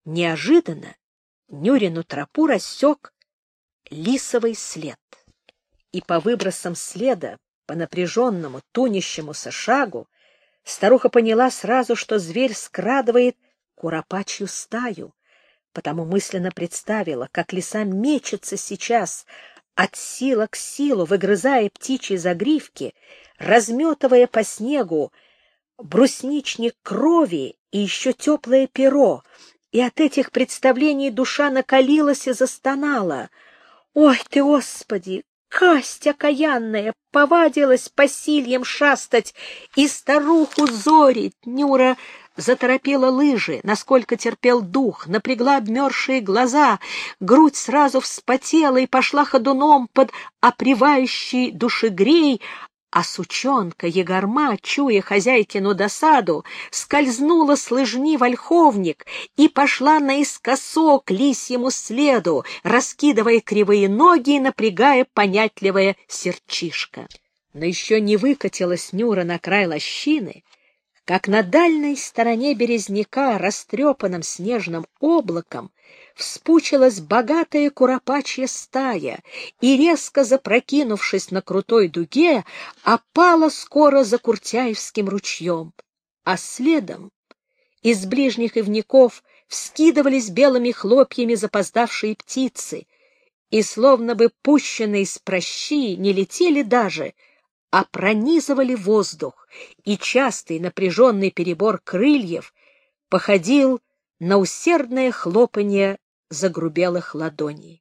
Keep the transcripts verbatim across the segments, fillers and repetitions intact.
Неожиданно Нюрину тропу рассек лисовый след, и по выбросам следа, по напряженному, тунящемуся шагу, старуха поняла сразу, что зверь скрадывает куропачью стаю, потому мысленно представила, как лиса мечется сейчас от сила к силу, выгрызая птичьи загривки, разметывая по снегу брусничник крови и еще теплое перо, и от этих представлений душа накалилась и застонала. «Ой ты, Господи! Касть окаянная! Повадилась по сильям шастать и старуху зорить!» Нюра заторопила лыжи, насколько терпел дух, напрягла обмерзшие глаза, грудь сразу вспотела и пошла ходуном под опревающий душегрей, а сучонка Егорма, чуя хозяйкину досаду, скользнула с лыжни в ольховник и пошла наискосок к лисьему следу, раскидывая кривые ноги и напрягая понятливое сердчишко. Но еще не выкатилась Нюра на край лощины, как на дальней стороне березняка, растрепанным снежным облаком, вспучилась богатая куропачья стая и, резко запрокинувшись на крутой дуге, опала скоро за Куртяевским ручьем, а следом из ближних ивняков вскидывались белыми хлопьями запоздавшие птицы, и, словно бы пущенные с пращи, не летели даже, а пронизывали воздух, и частый напряженный перебор крыльев походил на усердное хлопанье загрубелых ладоней.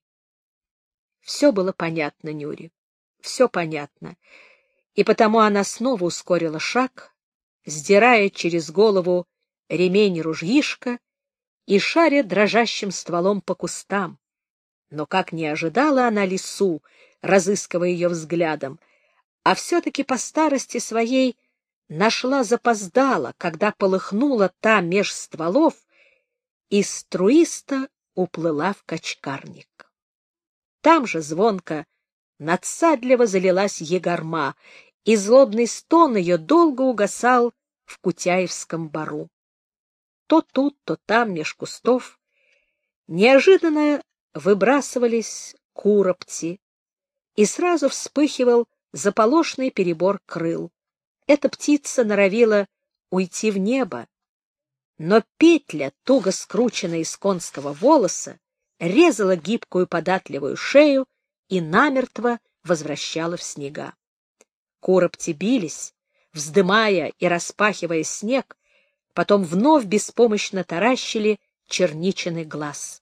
Все было понятно Нюре, все понятно, и потому она снова ускорила шаг, сдирая через голову ремень ружьишка и шаря дрожащим стволом по кустам. Но как не ожидала она лису, разыскивая ее взглядом, а все-таки по старости своей нашла запоздала, когда полыхнула та меж стволов и струисто уплыла в качкарник. Там же звонко, надсадливо залилась Егорма, и злобный стон ее долго угасал в Кутяевском бару. То тут, то там, меж кустов, неожиданно выбрасывались куропти, и сразу вспыхивал заполошный перебор крыл. Эта птица норовила уйти в небо, но петля, туго скрученная из конского волоса, резала гибкую податливую шею и намертво возвращала в снега. Куропти бились, вздымая и распахивая снег, потом вновь беспомощно таращили черничный глаз.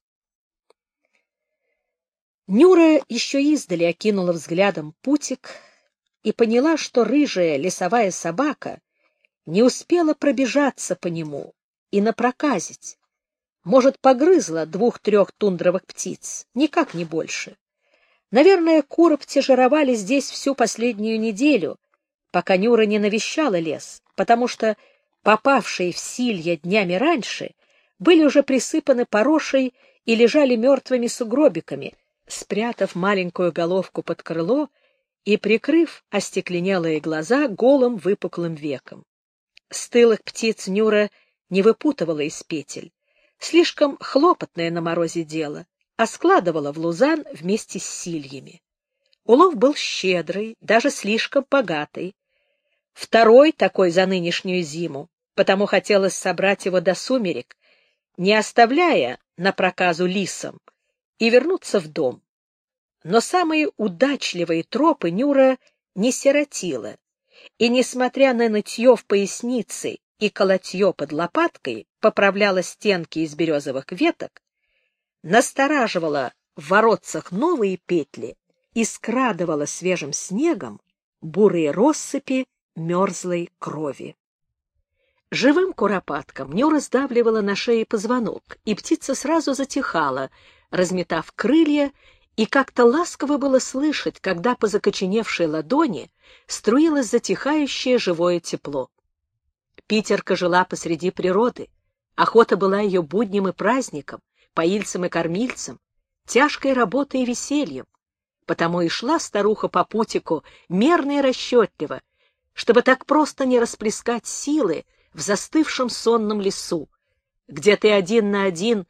Нюра еще издали окинула взглядом путик и поняла, что рыжая лесовая собака не успела пробежаться по нему и напроказить. Может, погрызла двух-трех тундровых птиц, никак не больше. Наверное, куропти жировали здесь всю последнюю неделю, пока Нюра не навещала лес, потому что попавшие в силья днями раньше были уже присыпаны порошей и лежали мертвыми сугробиками, спрятав маленькую головку под крыло и прикрыв остекленелые глаза голым выпуклым веком. Стылых птиц Нюра не выпутывала из петель, слишком хлопотное на морозе дело, а складывала в лузан вместе с сильями. Улов был щедрый, даже слишком богатый. Второй такой за нынешнюю зиму, потому хотелось собрать его до сумерек, не оставляя на проказу лисам, и вернуться в дом. Но самые удачливые тропы Нюра не сиротила, и, несмотря на нытье в пояснице и колотье под лопаткой, поправляла стенки из березовых веток, настораживала в воротцах новые петли и скрадывала свежим снегом бурые россыпи мерзлой крови. Живым куропаткам Нюра сдавливала на шее позвонок, и птица сразу затихала, разметав крылья, и как-то ласково было слышать, когда по закоченевшей ладони струилось затихающее живое тепло. Питерка жила посреди природы, охота была ее буднем и праздником, поильцем и кормильцем, тяжкой работой и весельем, потому и шла старуха по путику мерно и расчетливо, чтобы так просто не расплескать силы в застывшем сонном лесу, где ты один на один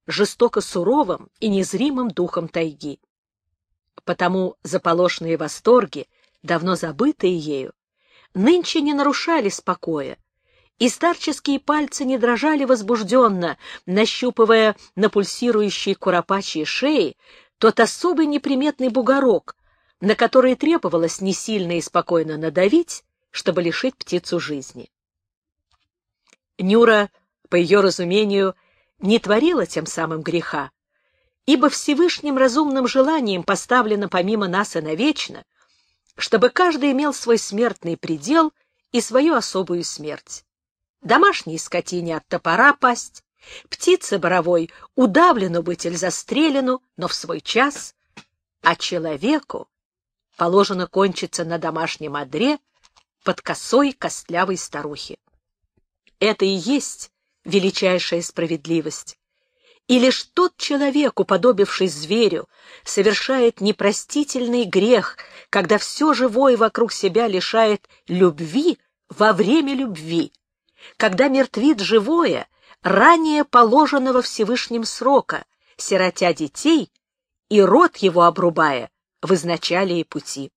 жестоко суровым и незримым духом тайги. Потому заполошные восторги, давно забытые ею, нынче не нарушали спокоя, и старческие пальцы не дрожали возбужденно, нащупывая на пульсирующей куропачьей шее тот особый неприметный бугорок, на который требовалось не сильно и спокойно надавить, чтобы лишить птицу жизни. Нюра, по ее разумению, не творила тем самым греха, ибо Всевышним разумным желанием поставлено помимо нас и навечно, чтобы каждый имел свой смертный предел и свою особую смерть. Домашней скотине от топора пасть, птице боровой удавлену быть или застрелену, но в свой час, а человеку положено кончиться на домашнем одре под косой костлявой старухи. Это и есть величайшая справедливость. И лишь тот человек, уподобившись зверю, совершает непростительный грех, когда все живое вокруг себя лишает любви во время любви, когда мертвит живое, ранее положенного Всевышним срока, сиротя детей и род его обрубая в изначалие пути.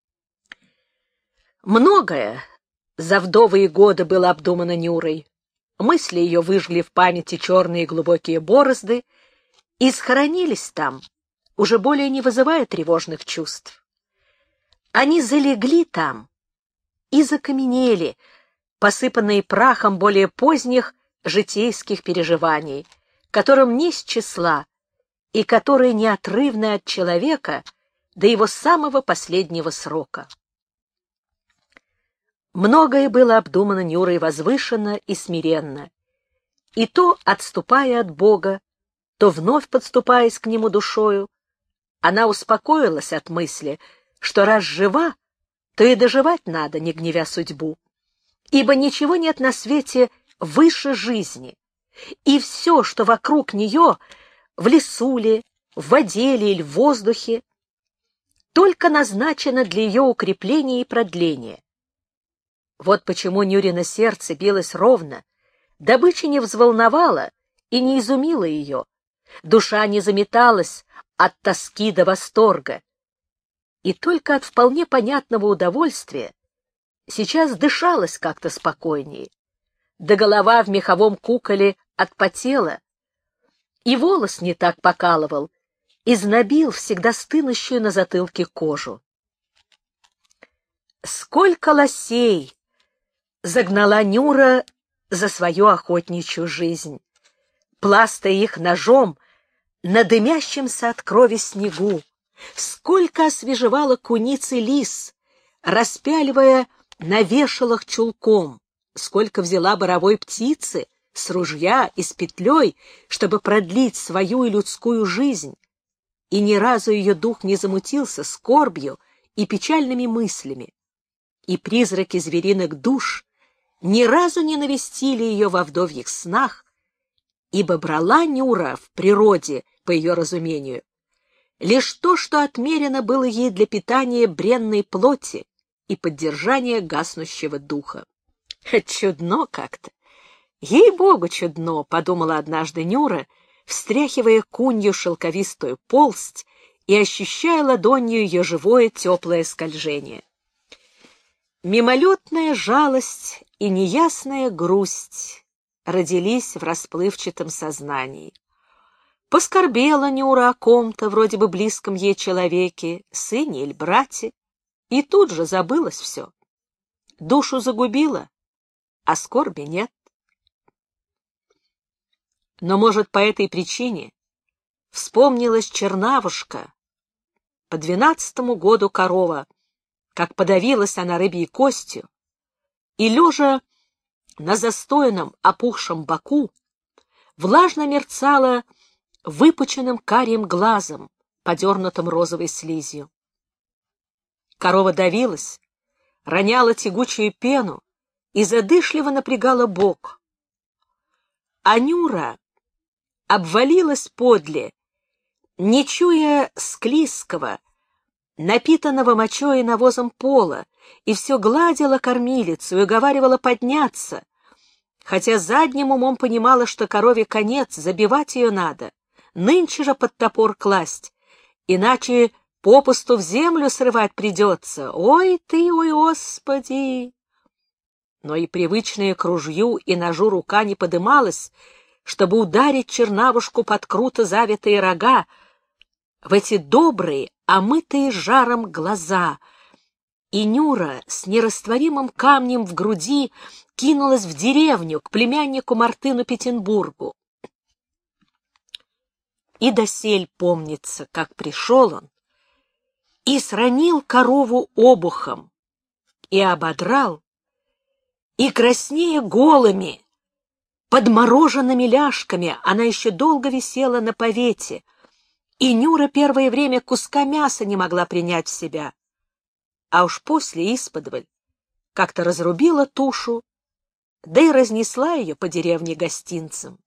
Многое за вдовые годы было обдумано Нюрой. Мысли ее выжгли в памяти черные глубокие борозды и схоронились там, уже более не вызывая тревожных чувств. Они залегли там и закаменели, посыпанные прахом более поздних житейских переживаний, которым не с числа и которые неотрывны от человека до его самого последнего срока. Многое было обдумано Нюрой возвышенно и смиренно, и то, отступая от Бога, то вновь подступаясь к Нему душою, она успокоилась от мысли, что раз жива, то и доживать надо, не гневя судьбу, ибо ничего нет на свете выше жизни, и все, что вокруг нее, в лесу ли, в воде ли или в воздухе, только назначено для ее укрепления и продления. Вот почему Нюрино сердце билось ровно, добыча не взволновала и не изумила ее, душа не заметалась от тоски до восторга, и только от вполне понятного удовольствия сейчас дышалось как-то спокойнее, да голова в меховом куколе отпотела, и волос не так покалывал, и знобил всегда стынущую на затылке кожу. Сколько лосей загнала Нюра за свою охотничью жизнь, пластая их ножом на дымящемся от крови снегу, сколько освежевала куниц и лис, распяливая на вешалах чулком, сколько взяла боровой птицы с ружья и с петлей, чтобы продлить свою и людскую жизнь, и ни разу ее дух не замутился скорбью и печальными мыслями, и призраки звериных душ ни разу не навестили ее во вдовьих снах, ибо брала Нюра в природе, по ее разумению, лишь то, что отмерено было ей для питания бренной плоти и поддержания гаснущего духа. Чудно как-то. Ей-богу, чудно, подумала однажды Нюра, встряхивая кунью шелковистую полсть и ощущая ладонью ее живое теплое скольжение. Мимолетная жалость и неясная грусть родились в расплывчатом сознании. Поскорбела Нюра о ком-то, вроде бы близком ей человеке, сыне или брате, и тут же забылось все. Душу загубила, а скорби нет. Но, может, по этой причине вспомнилась чернавушка, по двенадцатому году корова, как подавилась она рыбьей костью, и, лежа на застойном опухшем боку, влажно мерцала выпученным карим глазом, подернутым розовой слизью. Корова давилась, роняла тягучую пену и задышливо напрягала бок. А Нюра обвалилась подле, не чуя склизкого, напитанного мочой и навозом пола, и все гладила кормилицу и уговаривала подняться, хотя задним умом понимала, что корове конец, забивать ее надо, нынче же под топор класть, иначе попусту в землю срывать придется. Ой ты, ой, Господи! Но и привычная к ружью и ножу рука не подымалась, чтобы ударить чернавушку под круто завитые рога, в эти добрые, омытые жаром глаза, и Нюра с нерастворимым камнем в груди кинулась в деревню к племяннику Мартыну Петербургу. И досель помнится, как пришел он и сранил корову обухом, и ободрал, и краснея голыми, подмороженными ляжками она еще долго висела на повете, и Нюра первое время куска мяса не могла принять в себя, а уж после исподволь как-то разрубила тушу, да и разнесла ее по деревне гостинцам.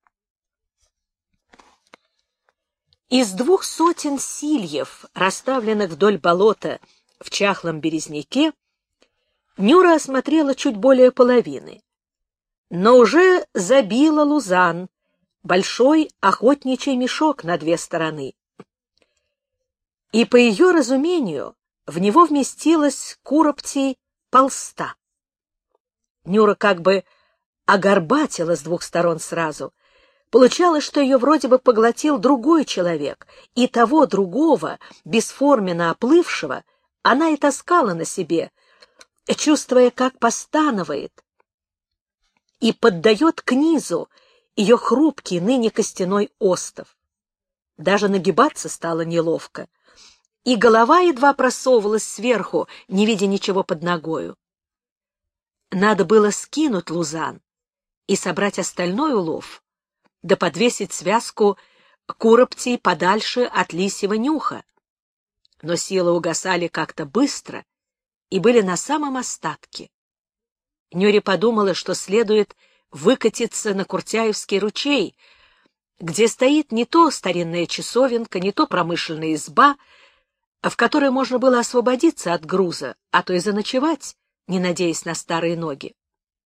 Из двух сотен сильев, расставленных вдоль болота в чахлом березняке, Нюра осмотрела чуть более половины, но уже забила лузан, большой охотничий мешок на две стороны. И, по ее разумению, в него вместилось куроптей полста. Нюра как бы огорбатила с двух сторон сразу. Получалось, что ее вроде бы поглотил другой человек, и того другого, бесформенно оплывшего, она и таскала на себе, чувствуя, как постанывает, и поддает к низу ее хрупкий ныне костяной остов. Даже нагибаться стало неловко, и голова едва просовывалась сверху, не видя ничего под ногою. Надо было скинуть лузан и собрать остальной улов, да подвесить связку куроптей подальше от лисьего нюха. Но силы угасали как-то быстро и были на самом остатке. Нюре подумала, что следует выкатиться на Куртяевский ручей, где стоит не то старинная часовенка, не то промышленная изба, в которой можно было освободиться от груза, а то и заночевать, не надеясь на старые ноги.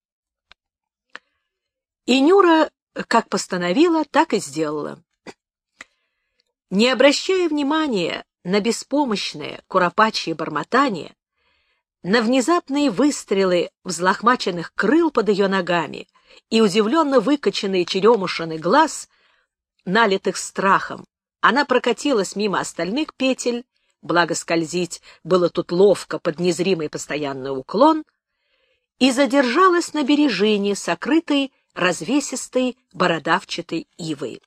И Нюра как постановила, так и сделала. Не обращая внимания на беспомощное куропачье бормотание, на внезапные выстрелы взлохмаченных крыл под ее ногами и удивленно выкоченный черемушиный глаз, налитых страхом, она прокатилась мимо остальных петель, благо скользить было тут ловко под незримый постоянный уклон, и задержалась на бережине, сокрытой развесистой бородавчатой ивой.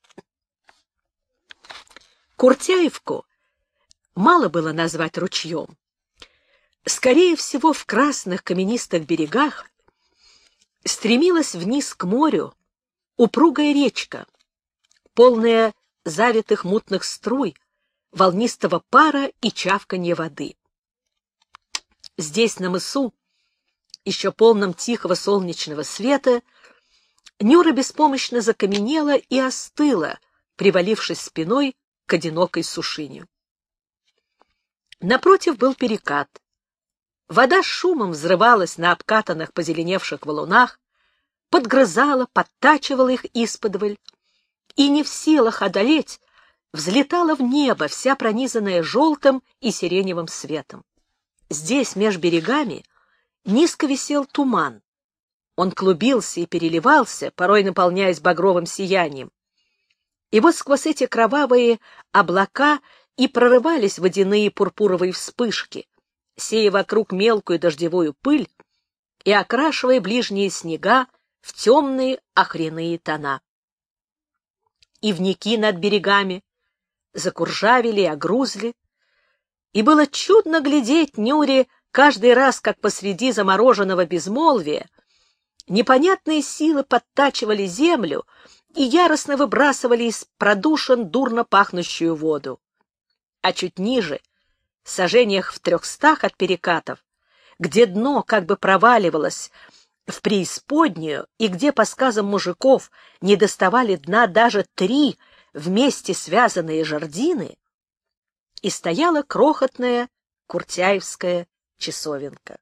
Куртяевку мало было назвать ручьем. Скорее всего, в красных каменистых берегах стремилась вниз к морю упругая речка, полная завитых мутных струй, волнистого пара и чавканья воды. Здесь, на мысу, еще полном тихого солнечного света, Нюра беспомощно закаменела и остыла, привалившись спиной к одинокой сушине. Напротив был перекат. Вода с шумом взрывалась на обкатанных позеленевших валунах, подгрызала, подтачивала их исподволь, и не в силах одолеть, взлетала в небо, вся пронизанная желтым и сиреневым светом. Здесь, меж берегами, низко висел туман. Он клубился и переливался, порой наполняясь багровым сиянием. И вот сквозь эти кровавые облака и прорывались водяные пурпуровые вспышки, сея вокруг мелкую дождевую пыль и окрашивая ближние снега в темные охряные тона. Ивники над берегами закуржавели и огрузли, и было чудно глядеть Нюре каждый раз, как посреди замороженного безмолвия непонятные силы подтачивали землю и яростно выбрасывали из продушин дурно пахнущую воду. А чуть ниже, в сажениях в трехстах от перекатов, где дно как бы проваливалось в преисподнюю и где, по сказам мужиков, не доставали дна даже три вместе связанные жердины, и стояла крохотная Куртяевская часовенка.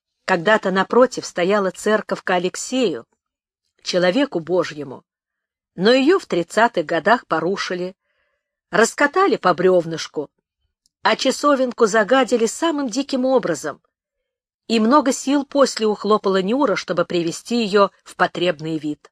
Когда-то напротив стояла церковка Алексею, человеку Божьему, Но ее в тридцатых годах порушили, раскатали по бревнышку, а часовенку загадили самым диким образом, и много сил после ухлопала Нюра, чтобы привести ее в потребный вид.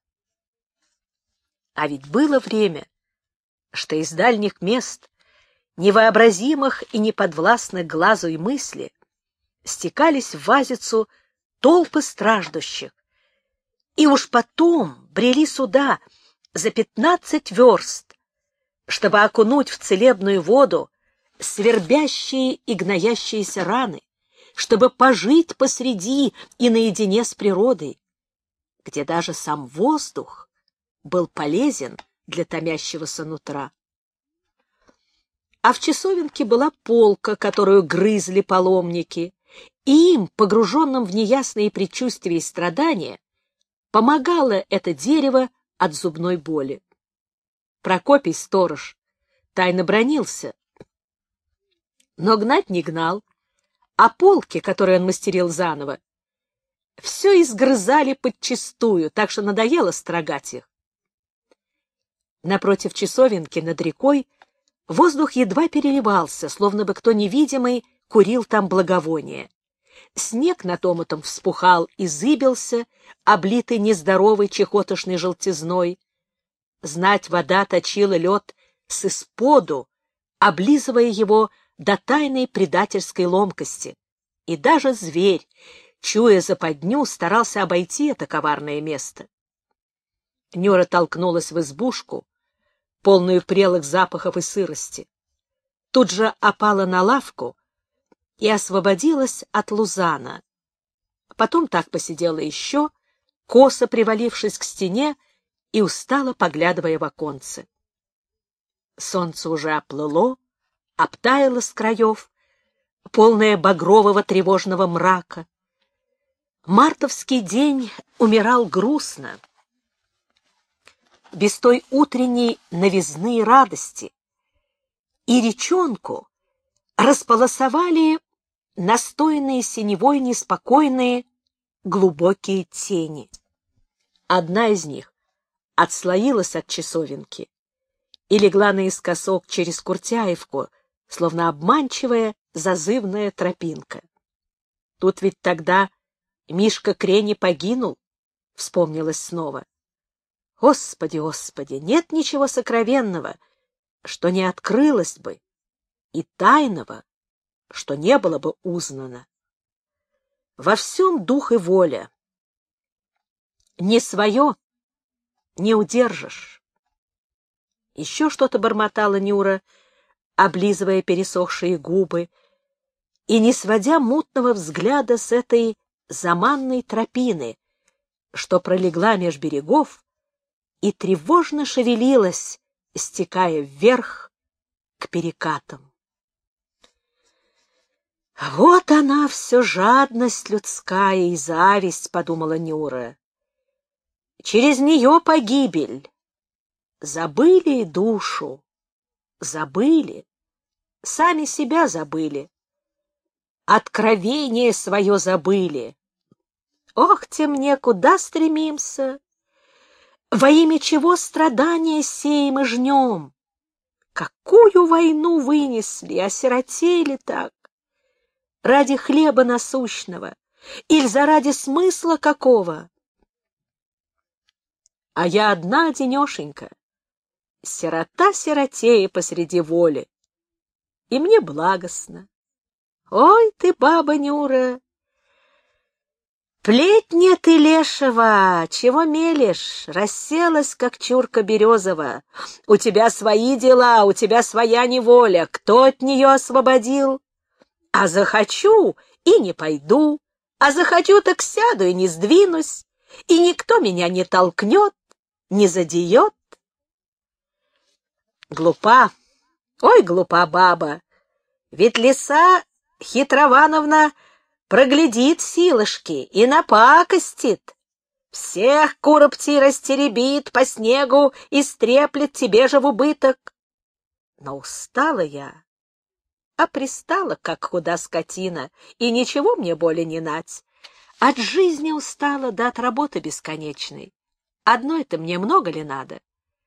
А ведь было время, что из дальних мест, невообразимых и неподвластных глазу и мысли, стекались в Вазицу толпы страждущих, и уж потом брели сюда за пятнадцать верст, чтобы окунуть в целебную воду свербящие и гноящиеся раны, чтобы пожить посреди и наедине с природой, где даже сам воздух был полезен для томящегося нутра. А в часовенке была полка, которую грызли паломники, и им, погруженным в неясные предчувствия и страдания, помогало это дерево от зубной боли. Прокопий, сторож, тайно бранился, но гнать не гнал, а полки, которые он мастерил заново, все изгрызали подчистую, так что надоело строгать их. Напротив часовенки над рекой воздух едва переливался, словно бы кто невидимый курил там благовоние. Снег над омутом вспухал и зыбился, облитый нездоровой чехотошной желтизной. Знать, вода точила лед с исподу, облизывая его до тайной предательской ломкости. И даже зверь, чуя западню, старался обойти это коварное место. Нюра толкнулась в избушку, полную прелых запахов и сырости. Тут же опала на лавку и освободилась от Лузана. Потом так посидела еще, косо привалившись к стене и устало поглядывая в оконце. Солнце уже оплыло, обтаяло с краев, полное багрового тревожного мрака. Мартовский день умирал грустно, без той утренней новизны и радости, и речонку располосовали настойные синевой неспокойные глубокие тени. Одна из них отслоилась от часовенки и легла наискосок через Куртяевку, словно обманчивая зазывная тропинка. Тут ведь тогда Мишка Крени погинул, вспомнилось снова. Господи, Господи, нет ничего сокровенного, что не открылось бы, и тайного, что не было бы узнано. Во всем дух и воля. Не свое не удержишь. Еще что-то бормотала Нюра, облизывая пересохшие губы и не сводя мутного взгляда с этой заманной тропины, что пролегла меж берегов и тревожно шевелилась, стекая вверх к перекатам. «Вот она, все жадность людская и зависть», — подумала Нюра. «Через нее погибель. Забыли душу, забыли, сами себя забыли, откровение свое забыли. Ох, те мне, куда стремимся? Во имя чего страдания сеем и жнем? Какую войну вынесли, осиротели так? Ради хлеба насущного или заради смысла какого? А я одна денешенька, сирота сиротея посреди воли, и мне благостно. Ой ты, баба Нюра! Плетня ты лешего, чего мелешь, расселась, как чурка березова. У тебя свои дела, у тебя своя неволя, кто от нее освободил? А захочу и не пойду, а захочу так сяду и не сдвинусь, и никто меня не толкнет, не задеет. Глупа, ой, глупа баба, ведь лиса Хитровановна проглядит силушки и напакостит. Всех куропти растеребит по снегу и стреплет тебе же в убыток. Но устала я, а пристала, как худа скотина, и ничего мне более не нать. От жизни устала, да от работы бесконечной. Одной-то мне много ли надо?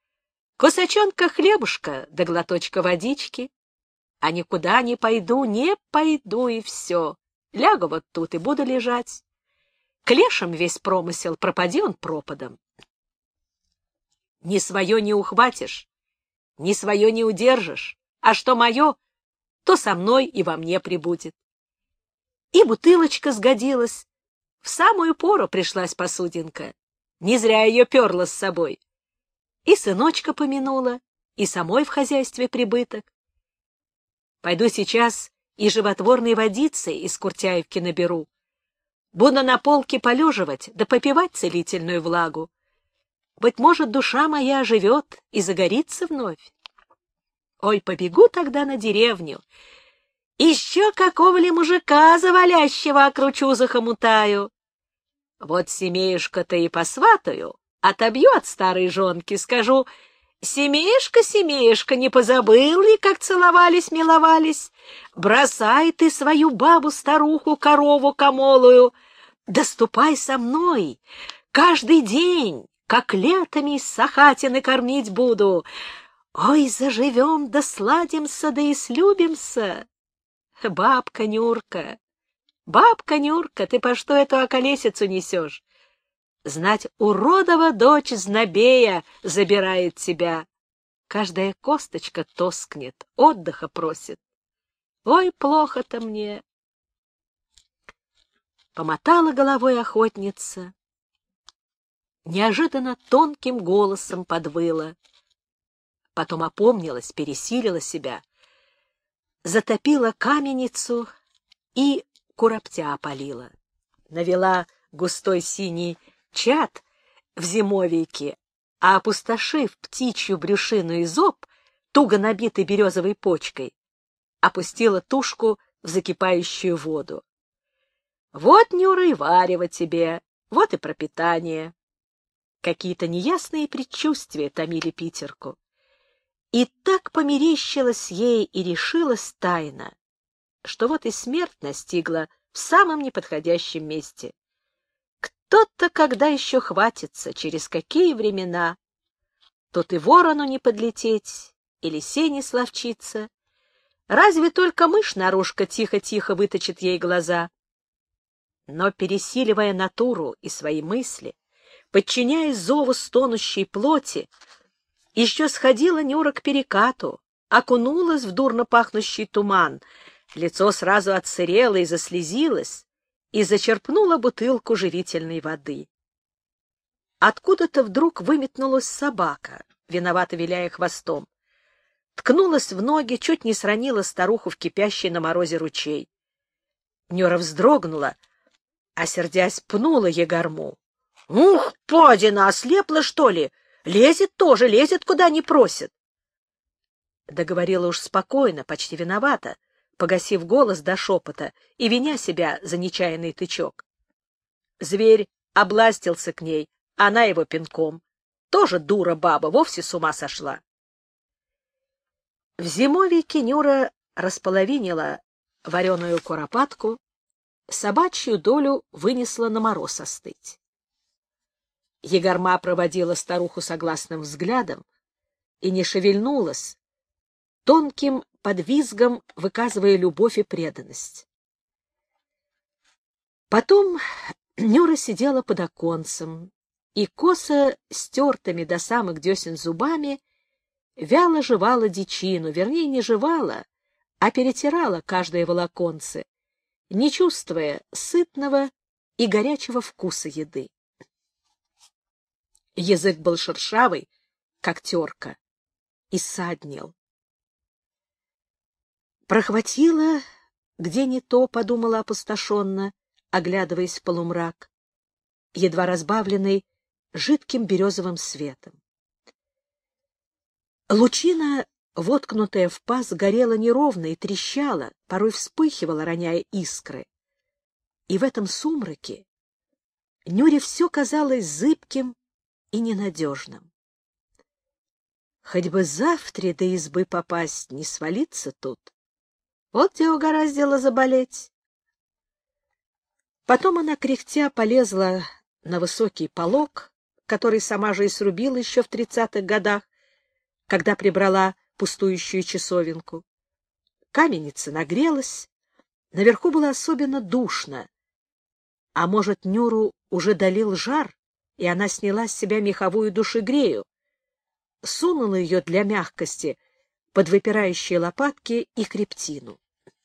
Кусочонка хлебушка да глоточка водички. А никуда не пойду, не пойду, и все. Лягу вот тут и буду лежать. К лешим весь промысел, пропади он пропадом. Ни свое не ухватишь, ни свое не удержишь, а что мое, то со мной и во мне прибудет. И бутылочка сгодилась. В самую пору пришлась посудинка. Не зря ее перла с собой. И сыночка помянула, и самой в хозяйстве прибыток. Пойду сейчас и животворной водицы из Куртяевки наберу. Буду на полке полеживать, да попивать целительную влагу. Быть может, душа моя оживет и загорится вновь. Ой, побегу тогда на деревню. Еще какого ли мужика завалящего окручу захомутаю. Вот семеюшка-то и посватаю, отобью от старой жонки, скажу: «Семеюшка, семеюшка, не позабыл ли, как целовались, миловались? Бросай ты свою бабу-старуху, корову комолую, да ступай со мной каждый день, как летами из сахатины кормить буду. Ой, заживем, да сладимся, да и слюбимся». Бабка Нюрка, бабка Нюрка, ты по что эту околесицу несешь? Знать, уродова дочь знобея забирает тебя. Каждая косточка тоскнет, отдыха просит. Ой, плохо-то мне. Помотала головой охотница. Неожиданно тонким голосом подвыла. Потом опомнилась, пересилила себя, затопила каменницу и куроптя опалила. Навела густой синий чад в зимовейке, а, опустошив птичью брюшину и зоб, туго набитый березовой почкой, опустила тушку в закипающую воду. Вот, Нюра, и варево тебе, вот и пропитание. Какие-то неясные предчувствия томили Питерку. И так померещилась ей и решилась тайна, что вот и смерть настигла в самом неподходящем месте. Кто-то, когда еще хватится, через какие времена, тут и ворону не подлететь, и лисе не словчиться. Разве только мышь-нарушка тихо-тихо выточит ей глаза. Но, пересиливая натуру и свои мысли, подчиняясь зову стонущей плоти, еще сходила Нюра к перекату, окунулась в дурно пахнущий туман, лицо сразу отсырело и заслезилось, и зачерпнула бутылку живительной воды. Откуда-то вдруг выметнулась собака, виновато виляя хвостом. Ткнулась в ноги, чуть не сранила старуху в кипящий на морозе ручей. Нюра вздрогнула, а, сердясь, пнула егорму. — Ух, падина, ослепла, что ли? Лезет тоже, лезет, куда не просит. Договорила уж спокойно, почти виновата, погасив голос до шепота и виня себя за нечаянный тычок. Зверь областился к ней, она его пинком. Тоже дура баба, вовсе с ума сошла. В зимовейке Нюра располовинила вареную куропатку, собачью долю вынесла на мороз остыть. Егорма проводила старуху согласным взглядом и не шевельнулась, тонким подвизгом выказывая любовь и преданность. Потом Нюра сидела под оконцем и, косо стертыми до самых десен зубами, вяло жевала дичину, вернее, не жевала, а перетирала каждое волоконце, не чувствуя сытного и горячего вкуса еды. Язык был шершавый, как терка, и саднил. Прохватила, где не то, подумала опустошенно, оглядываясь в полумрак, едва разбавленный жидким березовым светом. Лучина, воткнутая в паз, горела неровно и трещала, порой вспыхивала, роняя искры. И в этом сумраке Нюре все казалось зыбким и ненадежным. Хоть бы завтра до избы попасть, не свалиться тут. Вот где угораздило заболеть. Потом она, кряхтя, полезла на высокий полог, который сама же и срубила еще в тридцатых годах, когда прибрала пустующую часовенку. Каменница нагрелась, наверху было особенно душно. А может, Нюру уже долил жар, и она сняла с себя меховую душегрею, сунула ее для мягкости под выпирающие лопатки и хребтину.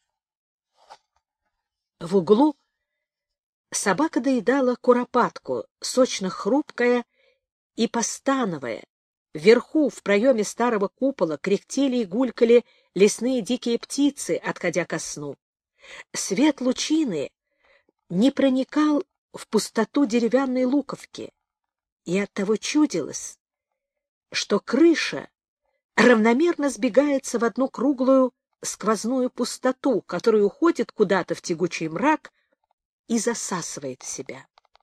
В углу собака доедала куропатку, сочно хрупкая и постановая. Вверху, в проеме старого купола, кряхтели и гулькали лесные дикие птицы, отходя ко сну. Свет лучины не проникал в пустоту деревянной луковки, и оттого чудилось, что крыша равномерно сбегается в одну круглую сквозную пустоту, которая уходит куда-то в тягучий мрак и засасывает в себя.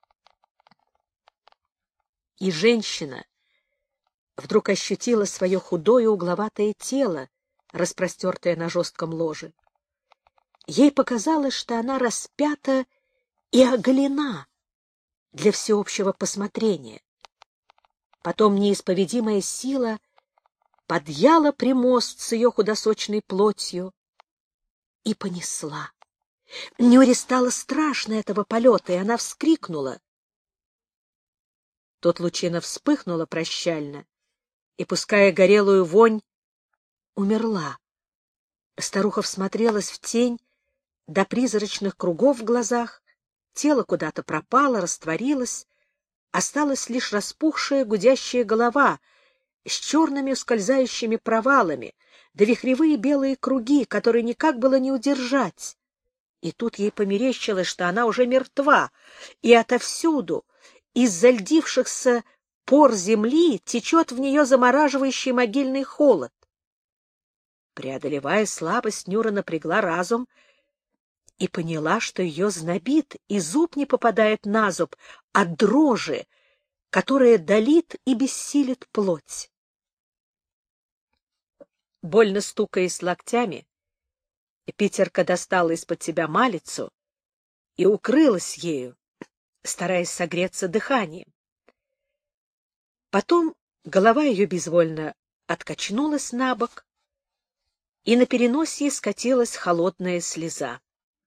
И женщина вдруг ощутила свое худое угловатое тело, распростертое на жестком ложе. Ей показалось, что она распята и оголена для всеобщего посмотрения. Потом неисповедимая сила подъяла примост с ее худосочной плотью и понесла. Нюре стало страшно этого полета, и она вскрикнула. Тут лучина вспыхнула прощально и, пуская горелую вонь, умерла. Старуха всмотрелась в тень до призрачных кругов в глазах, тело куда-то пропало, растворилось, осталась лишь распухшая гудящая голова с черными ускользающими провалами, да вихревые белые круги, которые никак было не удержать. И тут ей померещилось, что она уже мертва, и отовсюду, из зальдившихся пор земли, течет в нее замораживающий могильный холод. Преодолевая слабость, Нюра напрягла разум и поняла, что ее знобит, и зуб не попадает на зуб от дрожи, которая долит и бессилит плоть. Больно стукаясь локтями, Питерка достала из-под себя малицу и укрылась ею, стараясь согреться дыханием. Потом голова ее безвольно откачнулась на бок, и на переносье скатилась холодная слеза.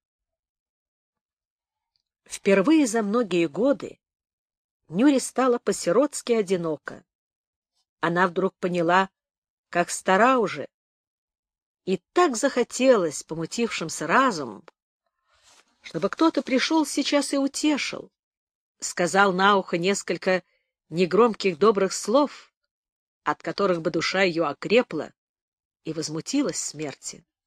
Впервые за многие годы Нюре стало по-сиротски одиноко. Она вдруг поняла, как стара уже, и так захотелось помутившимся разумом, чтобы кто-то пришел сейчас и утешил, сказал на ухо несколько негромких добрых слов, от которых бы душа ее окрепла и возмутилась смерти.